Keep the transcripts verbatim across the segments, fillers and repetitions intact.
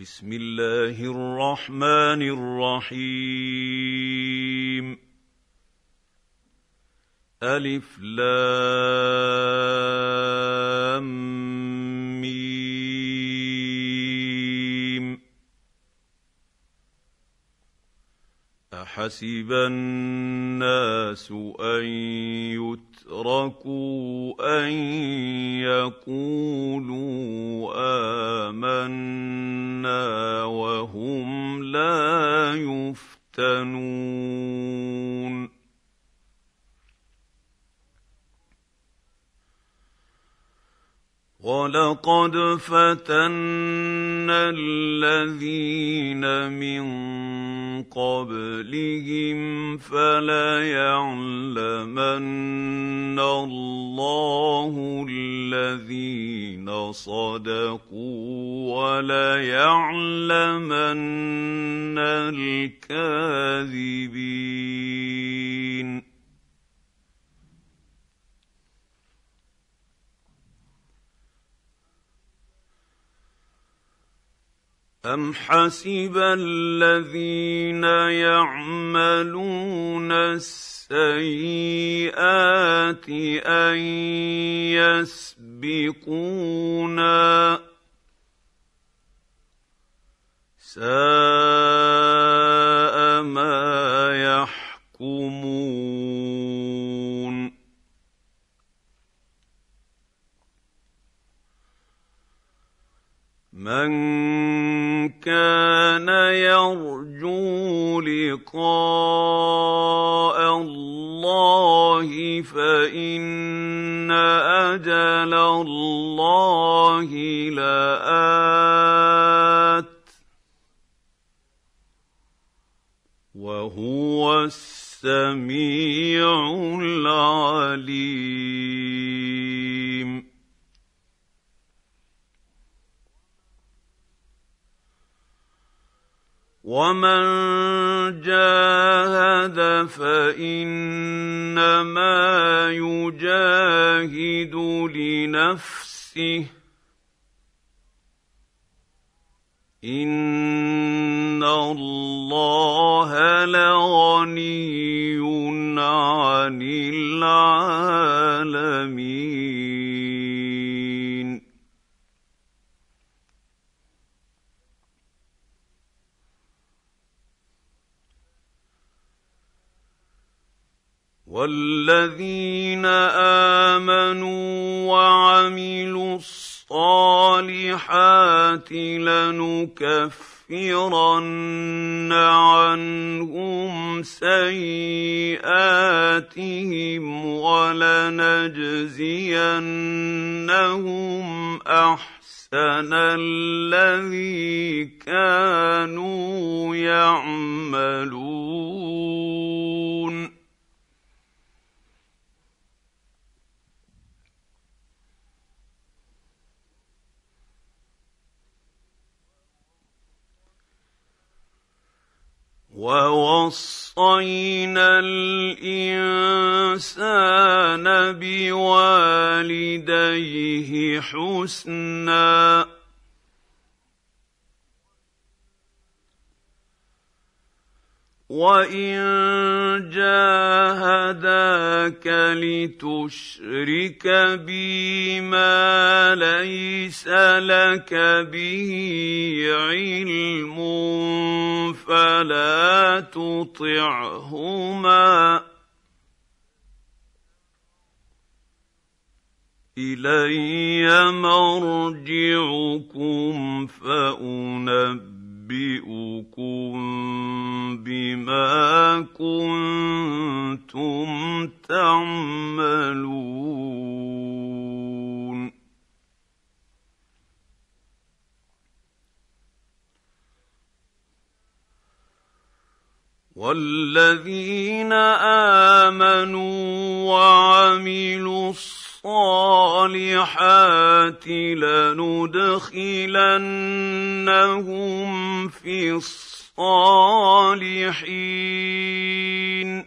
بسم الله الرحمن الرحيم. ألف لام ميم. أحسب الناس أن يتركوا أن يقولوا آمنا وهم لا يفتنون. وَلَقَدْ فَتَنَّا الَّذِينَ مِن قَبْلِهِمْ فَلَيَعْلَمَنَّ اللَّهُ الَّذِينَ صَدَقُوا وَلَيَعْلَمَنَّ الْكَاذِبِينَ. أَمْ حَسِبَ الَّذِينَ يَعْمَلُونَ السَّيِّئَاتِ أَن يَسْبِقُونَا ۚ سَاءَ مَا يَحْكُمُونَ. مَنْ كَانَ يَرْجُو لِقَاءَ اللَّهِ فَإِنَّ أَجَلَ اللَّهِ لَآتٍ وَهُوَ السَّمِيعُ الْعَلِيمُ. وَمَن جَاهَدَ فَإِنَّمَا يُجَاهِدُ لِنَفْسِهِ ۚ إِنَّ اللَّهَ لَغَنِيٌّ عَنِ الْعَالَمِينَ. وَالَّذِينَ آمَنُوا وَعَمِلُوا الصَّالِحَاتِ لَنُكَفِّرَنَّ عَنْهُمْ سَيِّئَاتِهِمْ وَلَنَجْزِيَنَّهُمْ أَحْسَنَ الَّذِي كَانُوا يَعْمَلُونَ. وَوَصَّيْنَا الْإِنسَانَ بِوَالِدَيْهِ حُسْنًا ۖ وَإِن جَاهَدَاكَ لِتُشْرِكَ بِي مَا لَيْسَ لَكَ بِهِ عِلْمٌ فَلَا تُطِعْهُمَا ۚ إِلَيَّ مَرْجِعُكُمْ فَأُنَبِّئُكُم بِمَا كُنتُمْ تَعْمَلُونَ. وَالَّذِينَ آمَنُوا وَعَمِلُوا الصَّالِحَاتِ لَنُدْخِلَنَّهُمْ فِي الصَّالِحِينَ.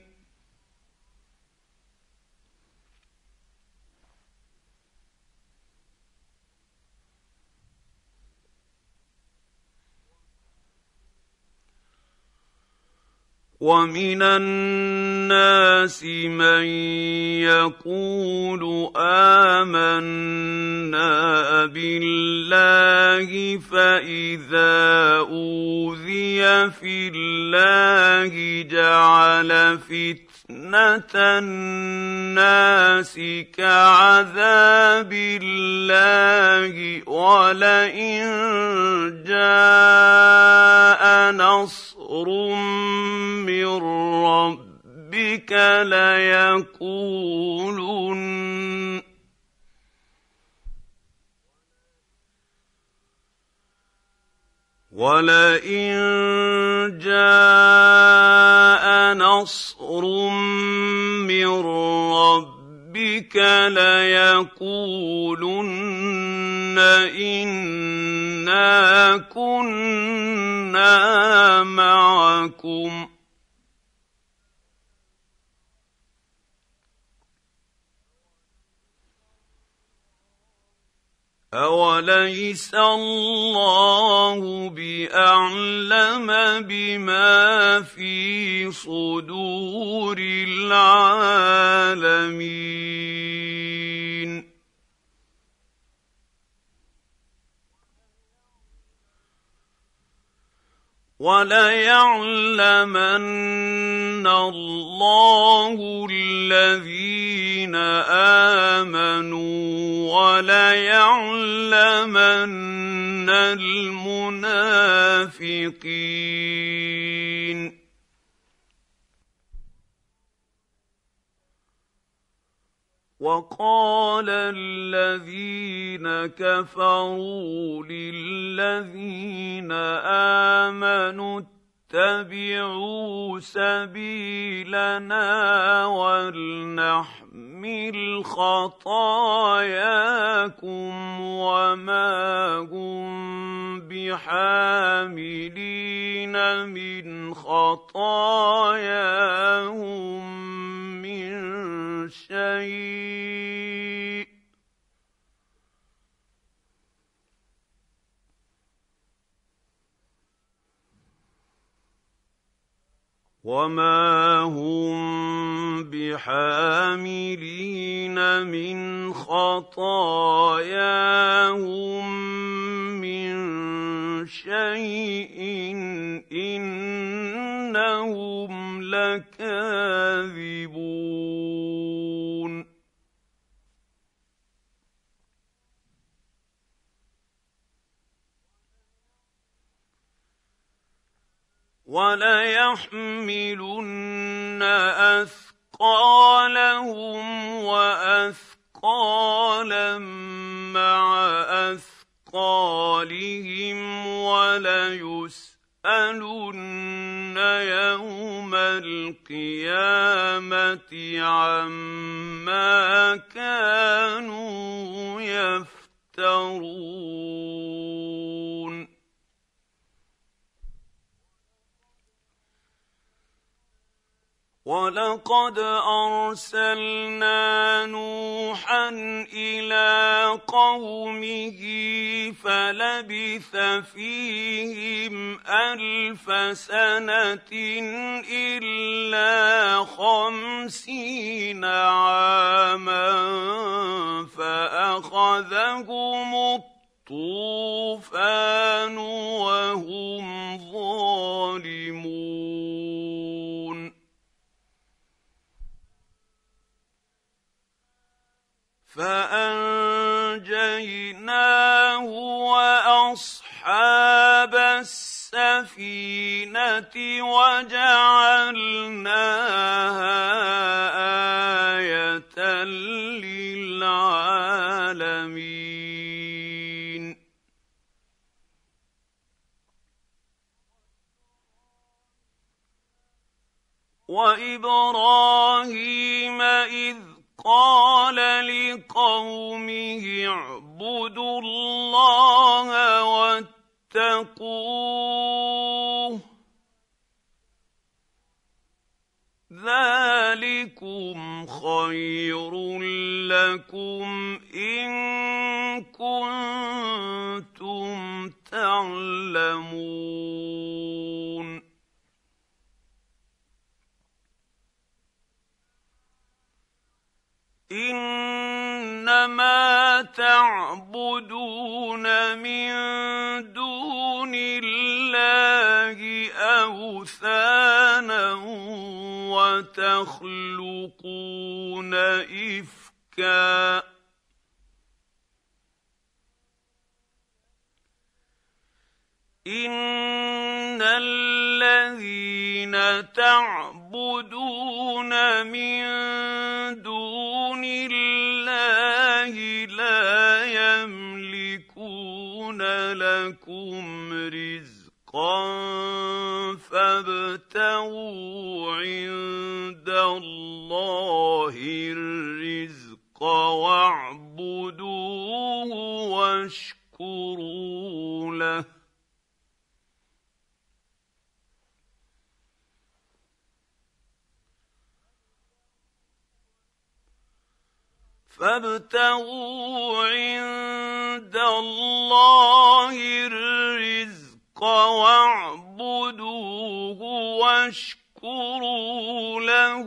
ومن الناس من يقول آمنا بالله فإذا أوذي في الله جعل فتنة الناس كعذاب الله ولئن جاء نصر من ربك ليقولن ولئن جاء نصر من ربك ليقولن إنا كنا معكم أوليس الله بأعلم بما في صدور العالمين وليعلمن الله الذين آمنوا وليعلمن المنافقين وقال الذين كفروا للذين آمنوا اتبعوا سبيلنا ولنحمل خطاياكم وما هم بحاملين من خطاياهم من شيء وما هم بحاملين من خطاياهم من شيء إنهم لكاذبون وليحملن أثقالهم وأثقالا مع أثقالهم وليسألن يوم القيامة عما كانوا يفترون ولقد أرسلنا نوحا إلى قومه فلبث فيهم ألف سنة إلا خمسين عاما فأخذهم الطوفان وهم ظالمون فأنجيناه وأصحاب السفينة وجعلناها آية للعالمين وإبراهيم إذ قال لقومه اعبدوا الله واتقوه ذلكم خير لكم إن كنتم تعلمون ما تعبدون من دون الله أوثانا وتخلقون إفكا إن الذين تعبدون من دون الله لا يملكون لكم رزقا فابتغوا عند الله الرزق واعبدوه واشكروا له فابتغوا عند الله الرزق واعبدوه واشكروا له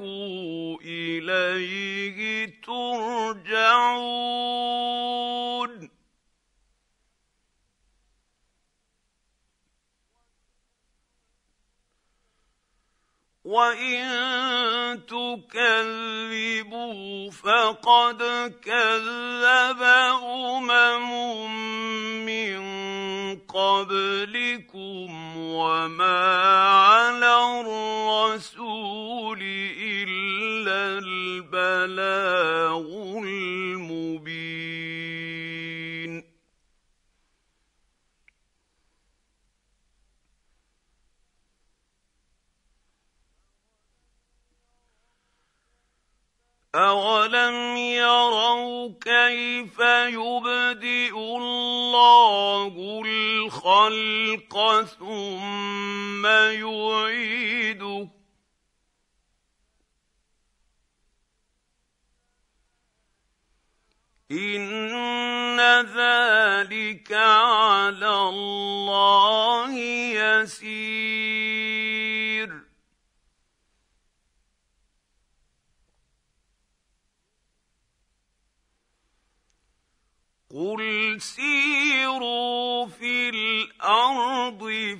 إليه ترجعون وإن تكذبوا فقد كذب أمم من قبلكم وما على الرسول إلا البلاغ المبين أولم يروا كيف يبدئ الله الخلق ثم يعيده إن ذلك على الله يسير قل سيروا في الأرض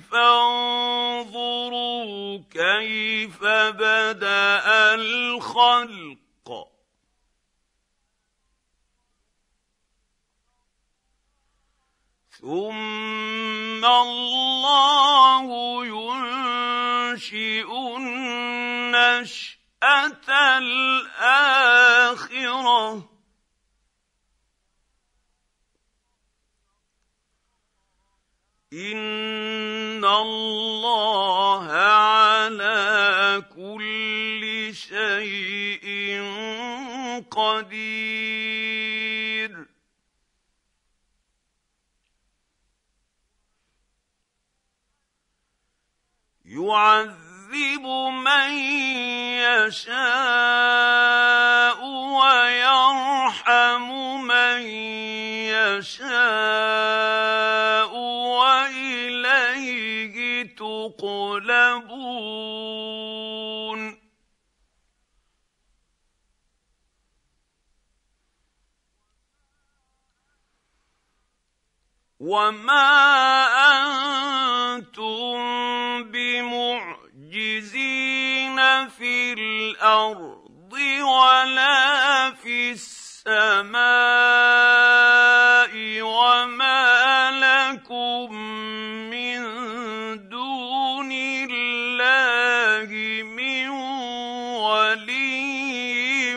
فانظروا كيف بدأ الخلق ثم الله ينشئ النشأة الآخرة إن الله على كل شيء قدير يعذب من يشاء ويرحم من يشاء وإليه تقلبون وما أنتم بمعجزين في الأرض ولا في السماء وما لكم من دون الله من ولي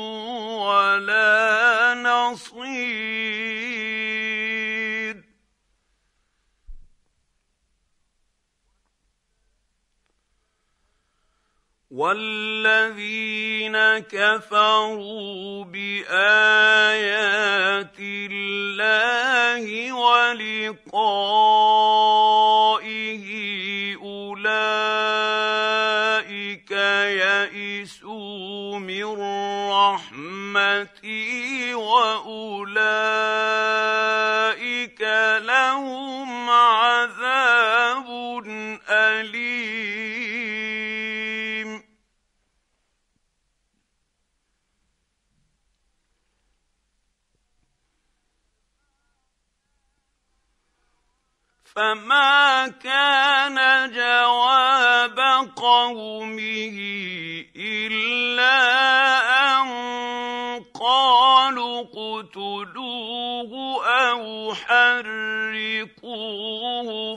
ولا نصير والذين كفروا بآيات الله ولقائه أولئك يئسوا من رحمتي وأولئك لهم عذاب أليم فما كان جواب قومه إلا أن قالوا اقتلوه أو حرقوه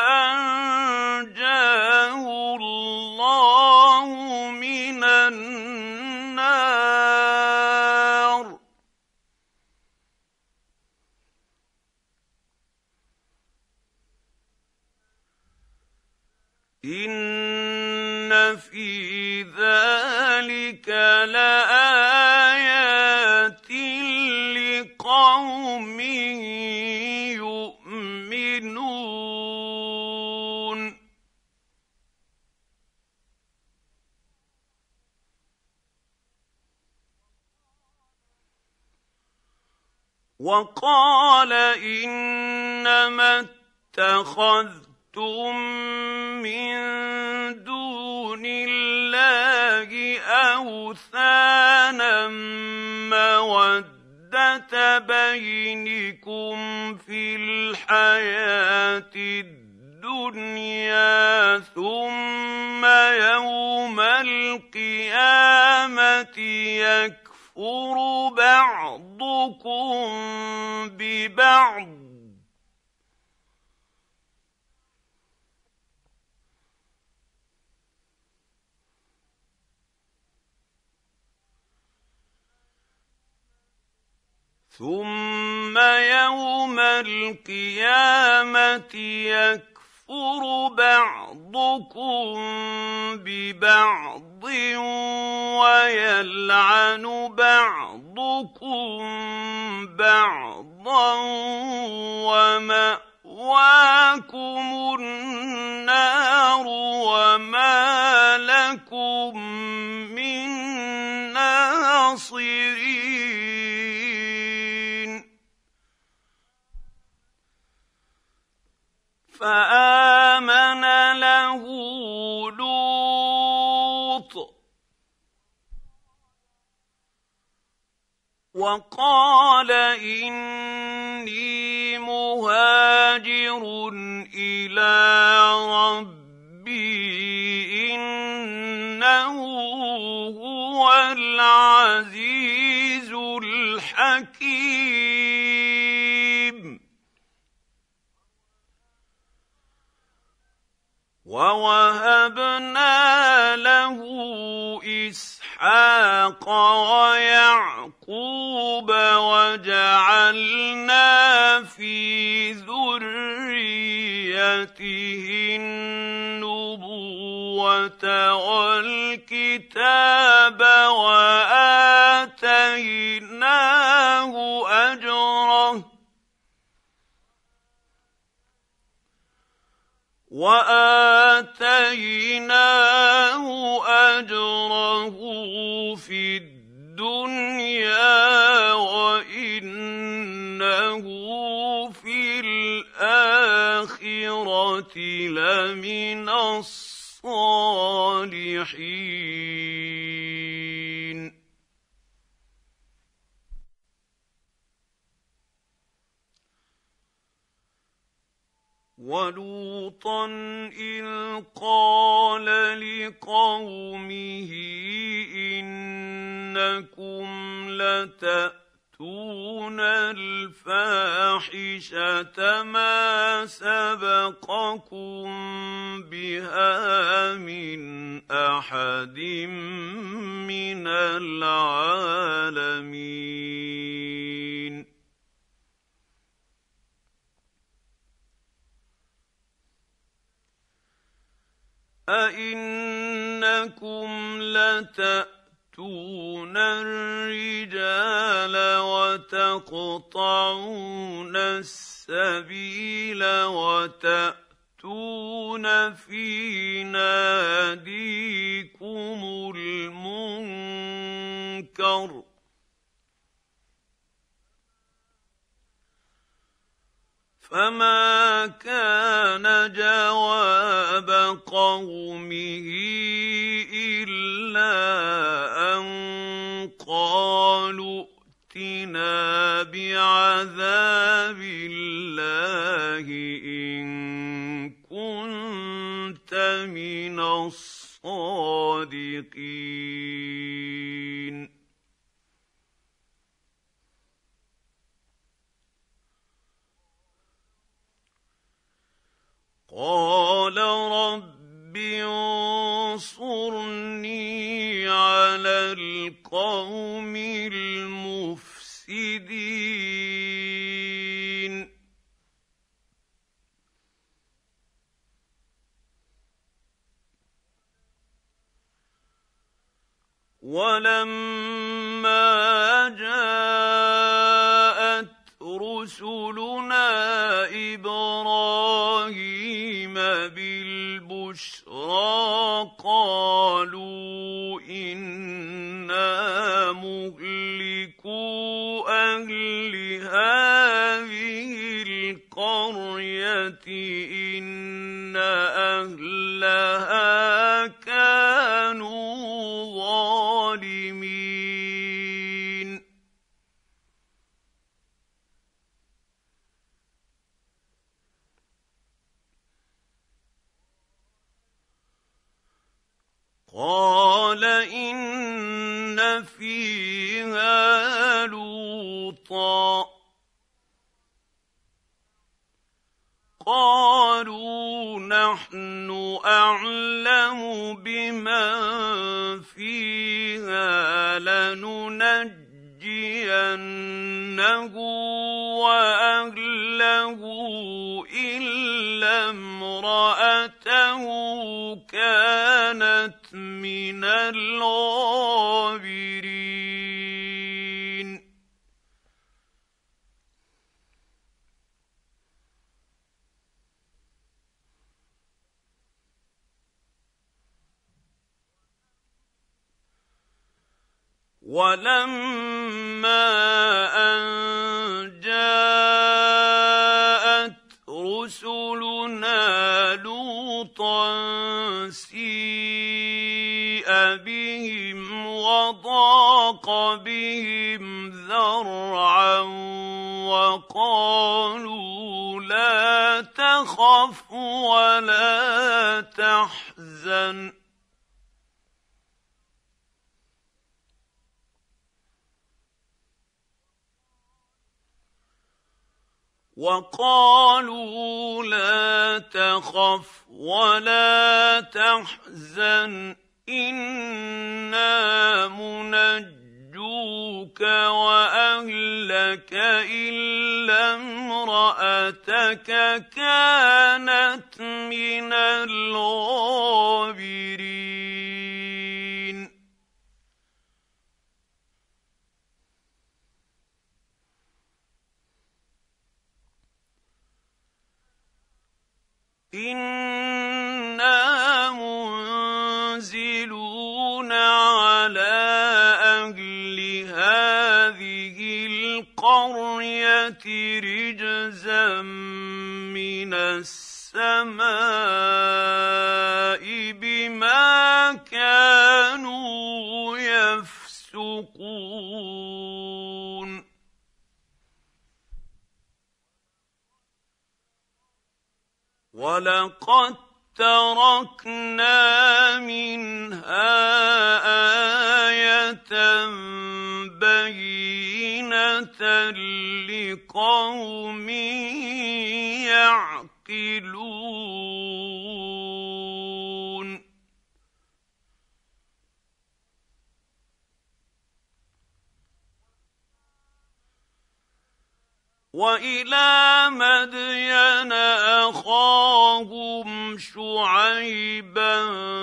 فأنجاه الله من النار. إن في ذلك لآيات لقوم يؤمنون. وقال إنما اتخذتم من دون الله أوثانا مودة بينكم في الحياة الدنيا ثم يوم القيامة يكفر بعضكم ببعض ثم يوم القيامة يكفر بعضكم ببعض ويلعن بعضكم بعضا ومأواكم النار وما لكم من ناصرين. فآمن له لوط وقال إني مهاجر إلى ربي إنه هو العزيز الحكيم. ووهبنا له إسحاق ويعقوب وجعلنا في ذريته النبوة والكتاب وآتيناه أجره وآتيناه أجره في الدنيا وإنه في الآخرة لمن الصالحين. ولوطا إذ قال لقومه إنكم لتأتون الفاحشة ما سبقكم بها من أحد من العالمين. أئنكم لتأتون الرجال وتقطعون السبيل وتأتون في ناديكم المنكر فما كان جواب قومه إلا أن قالوا ائتنا بعذاب الله إن الصادقين قال رب انصرني على القوم المفسدين ولما جاءت رسلنا إبراهيم بالبشرى قالوا إنا مهلكو أهل هذه القرية إن أهلها كانوا ظالمين قال إن فيها لوطا قالوا نحن أعلم بمن فيها لننجينه وأهله إلا امرأته كانت من الغابرين ولما أن جاءت رسلنا لوطا سيء بهم وضاق بهم ذرعا وقالوا لا تخف ولا تحزن وقالوا لا تخف ولا تحزن إنا منجوك وأهلك إلا امرأتك كانت من الغابرين إنا منزلون على أهل هذه القرية رجزا من السماء بما كانوا يفسقون ولقد تركنا منها آية بينة لقوم يعقلون وإلى مدين أخاهم شعيبا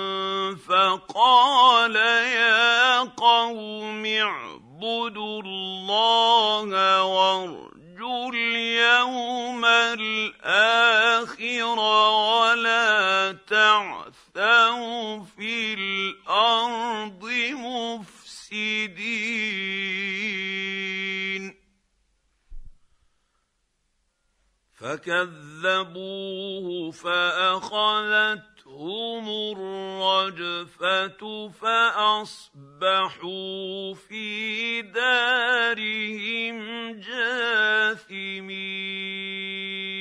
فقال يا قوم اعبدوا الله وارجوا اليوم الآخر ولا تعثوا في الأرض مفسدين فكذبوه فأخذتهم الرجفة فأصبحوا في دارهم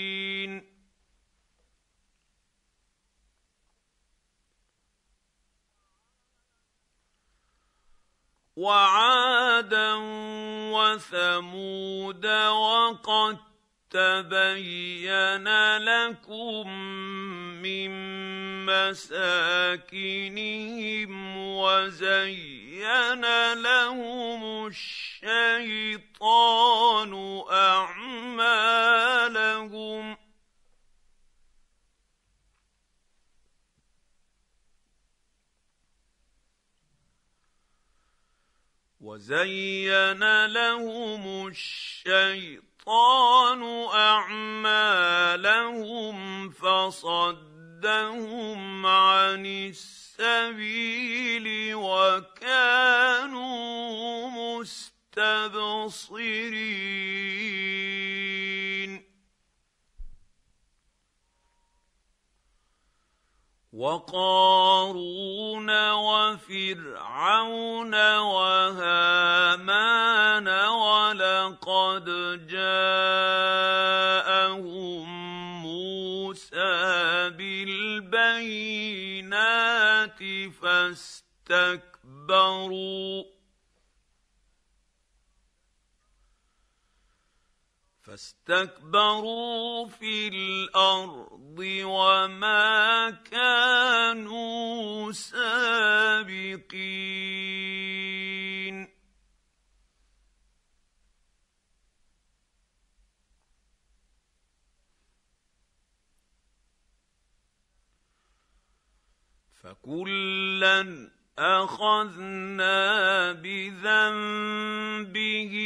جاثمين وعادا وثمود وقد تبين لكم من مساكنهم وزين لهم الشيطان أعمالهم وزين لهم الشيطان أعمالهم فصدهم عن السبيل وكانوا مستبصرين وقارون وفرعون وهامان ولقد جاءهم موسى بالبينات فاستكبروا فاستكبروا في الأرض وما كانوا سابقين فكلاً أخذنا بذنبه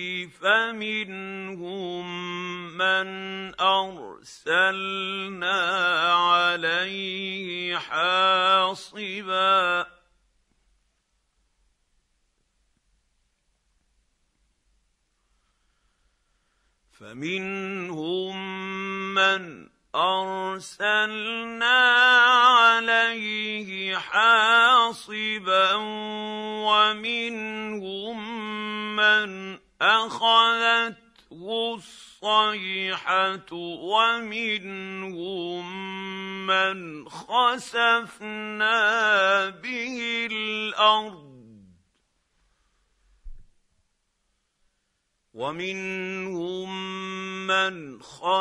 فمنهم من أرسلنا عليه حاصبا فمنهم من أرسلنا عليه حاصبا ومنهم من أخذته الصيحة ومنهم من خسفنا به الأرض ومنهم من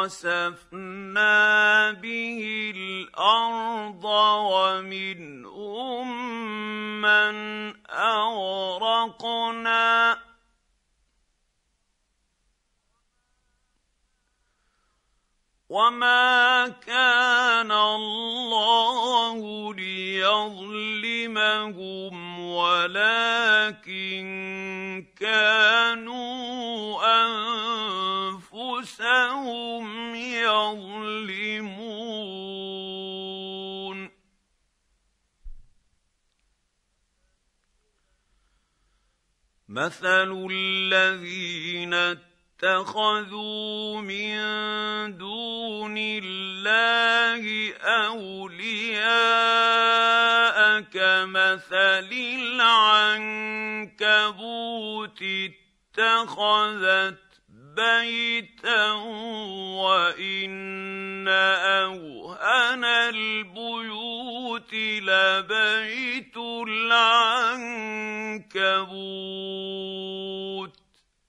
خسفنا به الأرض ومنهم من أغرقنا وما كان الله ليظلمهم ولكن كانوا أنفسهم يظلمون مثل الذين اتخذوا من دون الله أولياء كمثل العنكبوت اتخذت بيتا وإن أوهن البيوت لبيت العنكبوت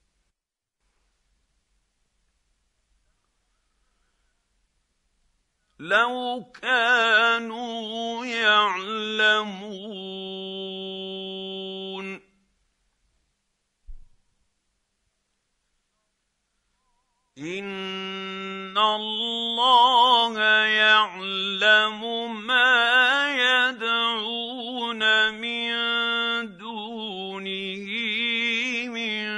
لو كانوا يعلمون إن الله يعلم ما يدعون من دونه من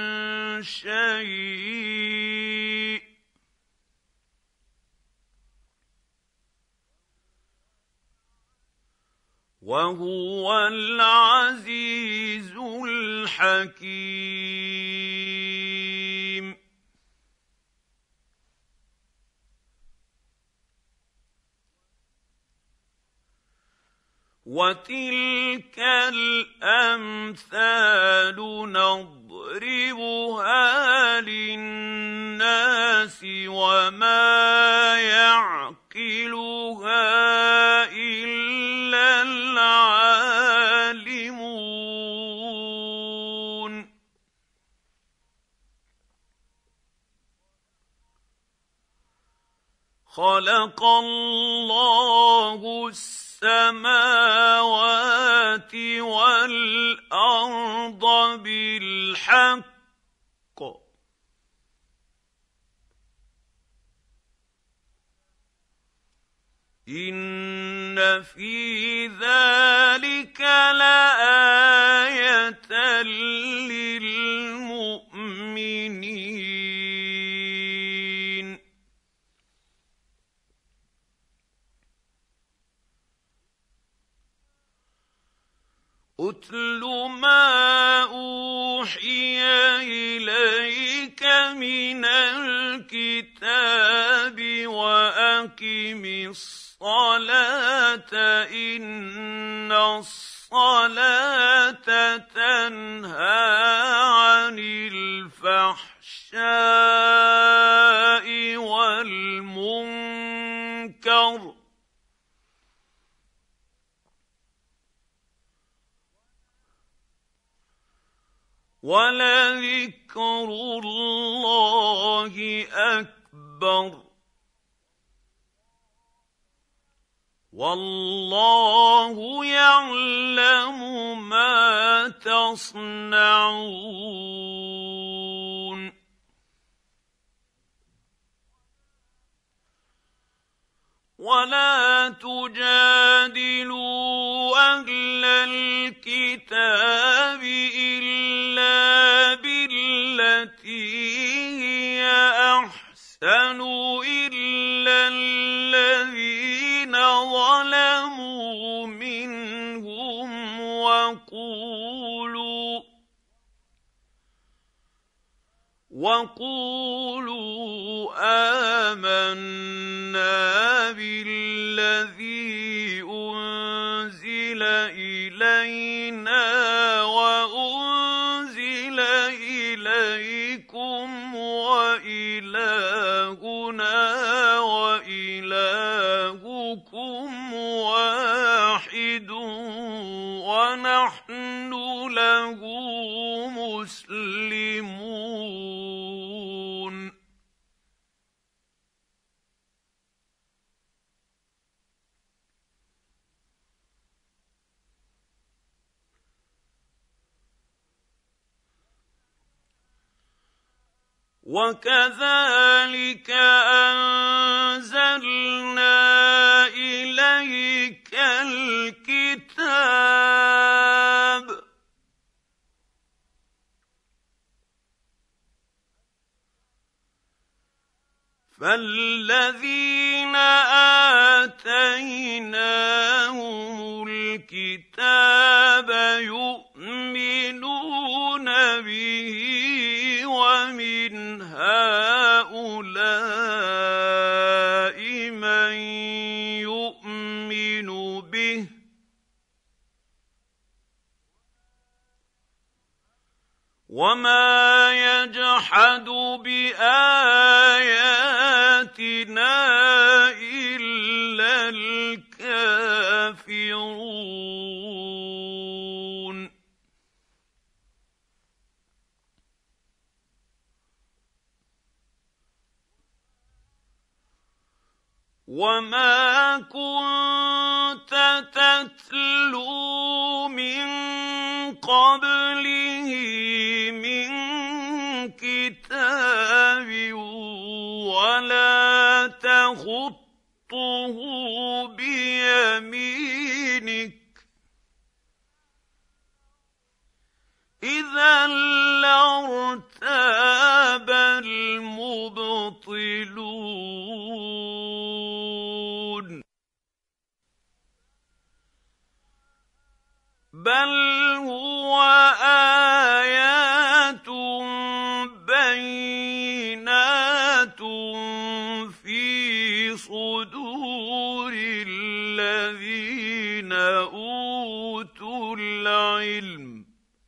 شيء وهو العزيز الحكيم وتلك الأمثال نضربها للناس وما يعقلها إلا العالمون خلق الله السماوات والأرض بالحق إن في ذلك لآية للمؤمنين أتل ما أوحي إليك من الكتاب وأقم الصلاة إن الصلاة تنهى عن الفحشاء والمنكر ولذكر الله أكبر والله يعلم ما تصنعون ولا تجادلوا أهل الكتاب إلا بالتي هي أحسن إلا الذين ظلموا منهم وقولوا وقولوا آمنا بالذي أنزل إلينا وأنزل إليكم وإلهنا وإلهكم واحد ونحن له مسلمون وكذلك أنزلنا إليك الكتاب فالذين آتيناهم الكتاب يؤمنون به ومن هؤلاء من يؤمن به وما يجحد بآياتنا إلا الكافرون وما كنت تتلو من قبله من كتاب ولا تخطه بيمينك إذا لارتاب المبطلون بل هو آيات بينات في صدور الذين أوتوا العلم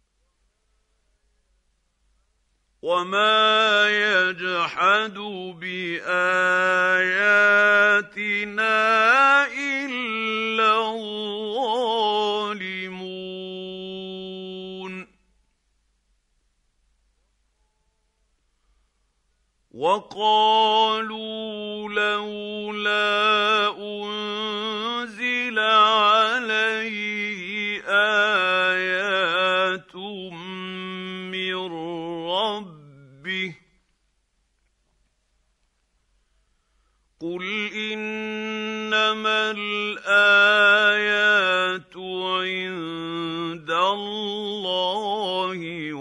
وما يجحد بآياتنا إلا الظالمون وقالوا لولا أنزل عليه آيات من ربه قل إنما الآيات عند الله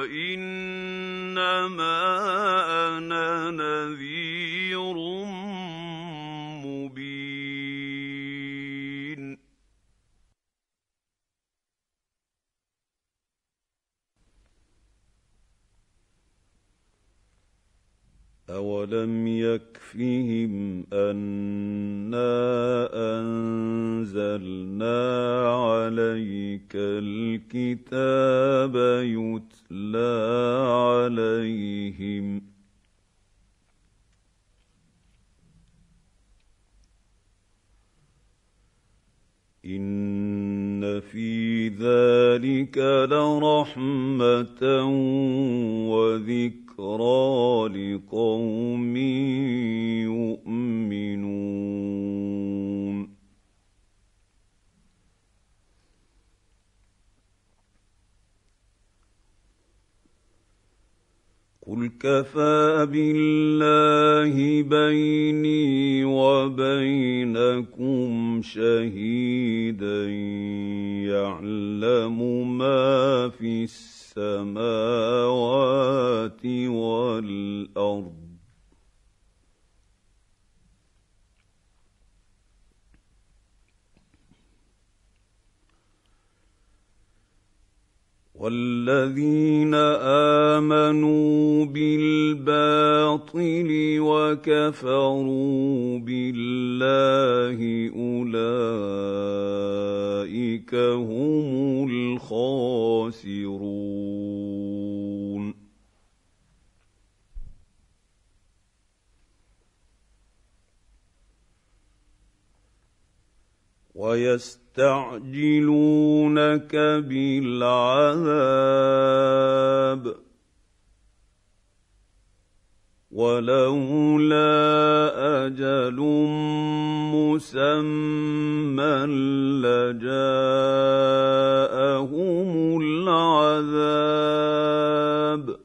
وإنما أنا نذير مبين. أولم يكفهم أنا أنزلنا عليك الكتاب يتلى عليهم إن في ذلك لرحمة وذكرى لقوم يؤمنون. قل كفى بالله بيني وبينكم شهيدا يعلم ما في السماوات والأرض والذين آمنوا بالباطل وكفروا بالله أولئك هم الخاسرون. ويستعجلونك بالعذاب ولولا أجل مسمى لجاءهم العذاب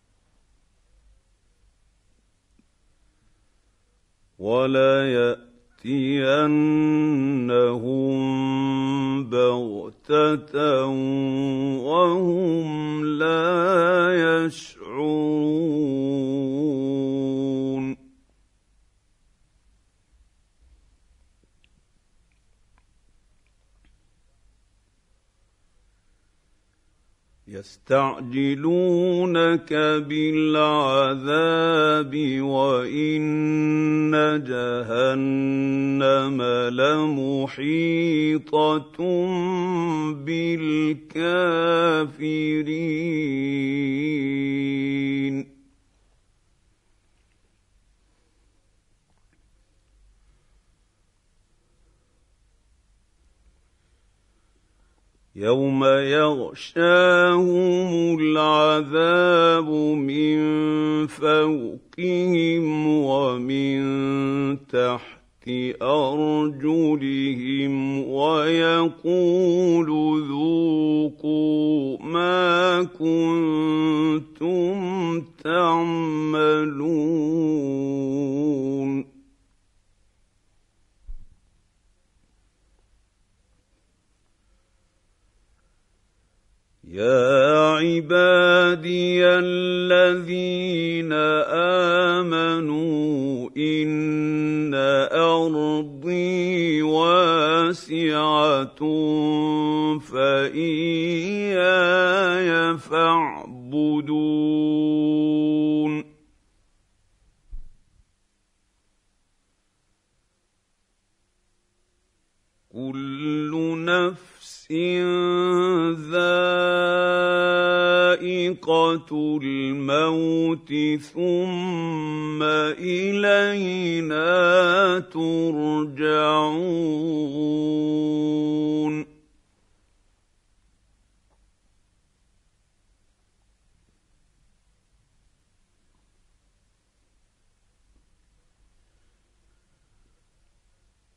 وليأتينهم بغتة وهم لا يشعرون. يستعجلونك بالعذاب وإن جهنم لمحيطة بالكافرين. يوم يغشاهم العذاب من فوقهم ومن تحت أرجلهم ويقول ذوقوا ما كنتم تعملون. يا عبادي الذين آمنوا إن أرضي واسعة فإياي فاعبدون. كل نفس ذائقة الموت ثم إلينا ترجعون.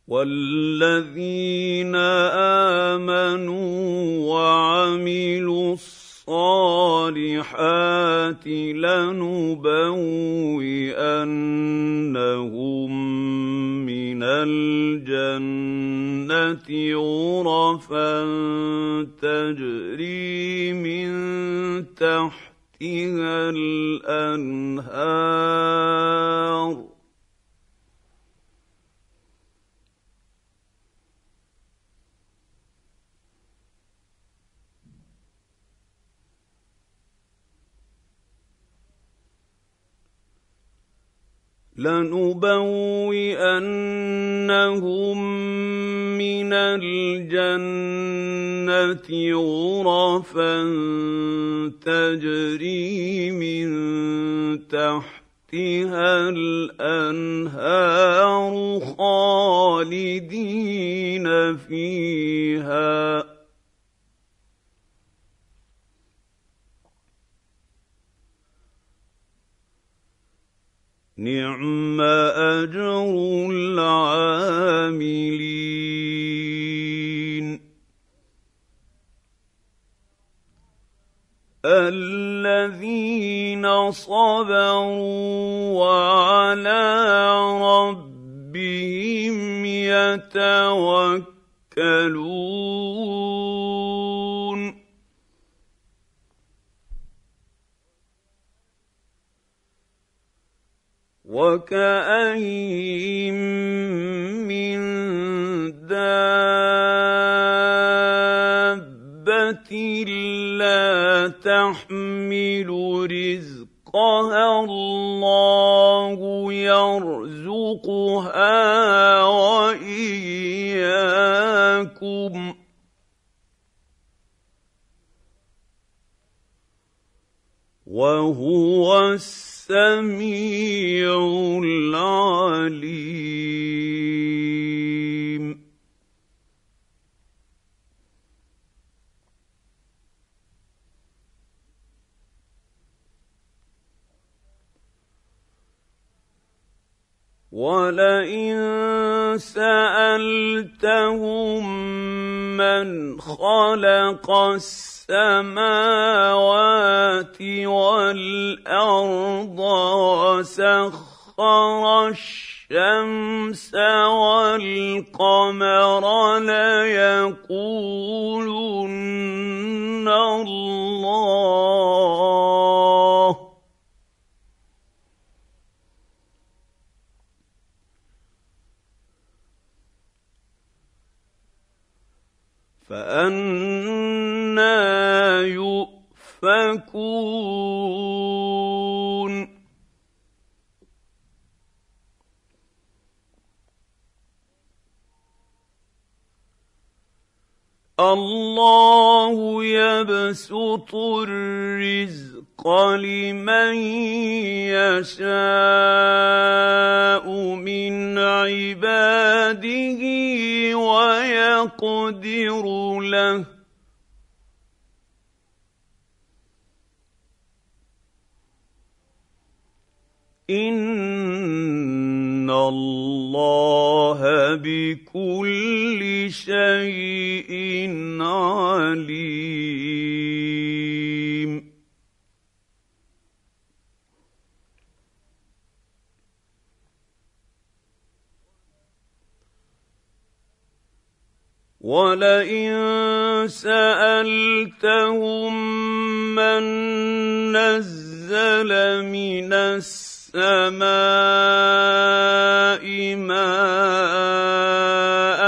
والذين آمنوا وعملوا الصالحات لنبوئنهم من الجنة غرفا تجري من تحتها الأنهار لنبوئنهم من الجنة غرفا تجري من تحتها الأنهار خالدين فيها نعم أجر العاملين الذين صبروا وعلى ربهم يتوكلون وكأين من دابة لا تحمل رزقها الله يرزقها وإياكم وهو السميع العليم ولئن سألتهم من خلق السماوات والأرض وسخر الشمس والقمر ليقولن الله فأنى يؤفكون الله يبسط الرزق لمن يشاء من عباده ويقدر له إن الله بكل شيء عليم ولئن سألتهم من نزل من السماء ماء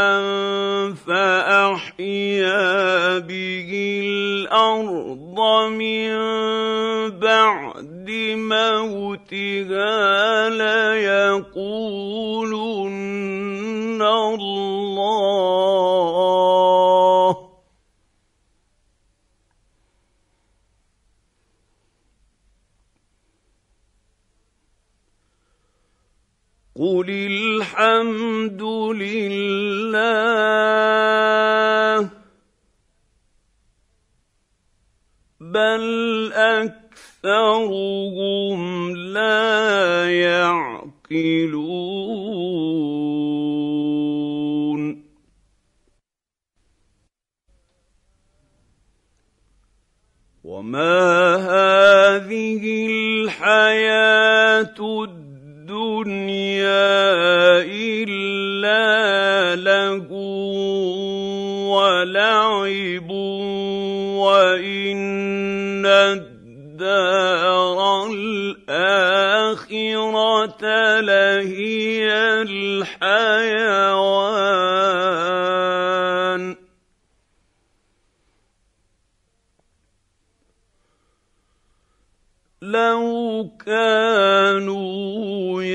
فأحيا به الأرض من بعد موتها ليقولن الله قل الحمد لله بل أكثرهم لا يعقلون الحيوان لو كانوا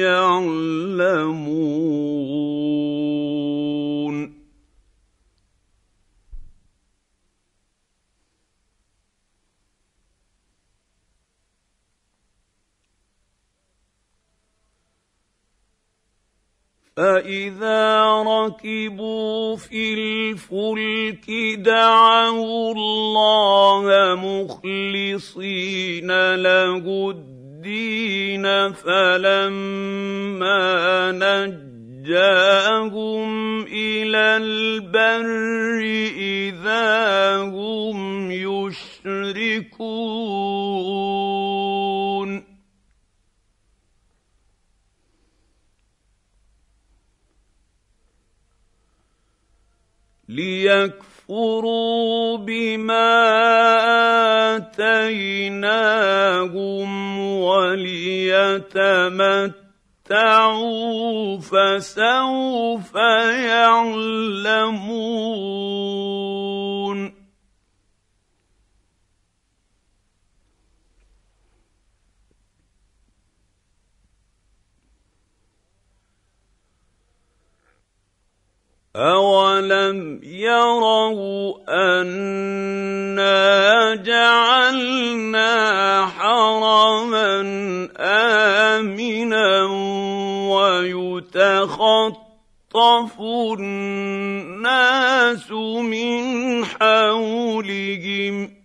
يعلمون فإذا ركبوا في الفلك دعوا الله مخلصين له الدين فلما نجاهم إلى البر إذا هم يشركون ليكفروا بما آتيناهم وليتمتعوا فسوف يعلمون أَوَلَمْ يَرَوْا أَنَّا جَعَلْنَا حَرَمًا آمِنًا وَيُتَخَطَّفُ النَّاسُ مِنْ حَوْلِهِمْ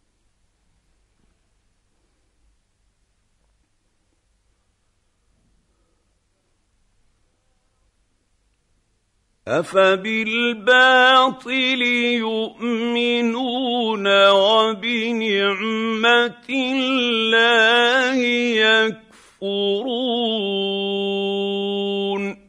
أَفَبِالْبَاطِلِ يُؤْمِنُونَ وَبِنِعْمَةِ اللَّهِ يَكْفُرُونَ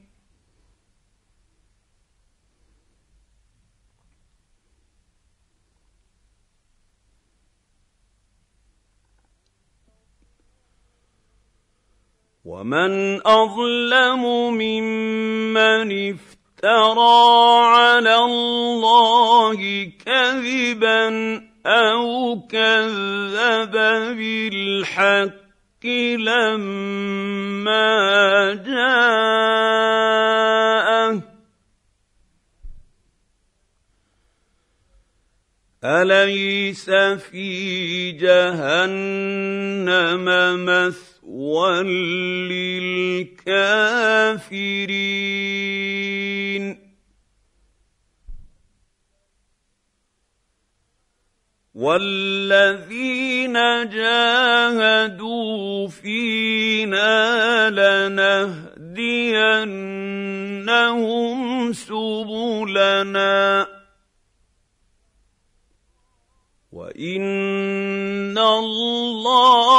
وَمَنْ أَظْلَمُ مِمَّنِ افترى افترى على الله كذبا أو كذب بالحق لما جاءه أليس في جهنم مثوى للكافرين والذين جاهدوا فينا لنهدينهم سبلنا وَإِنَّ اللَّهَ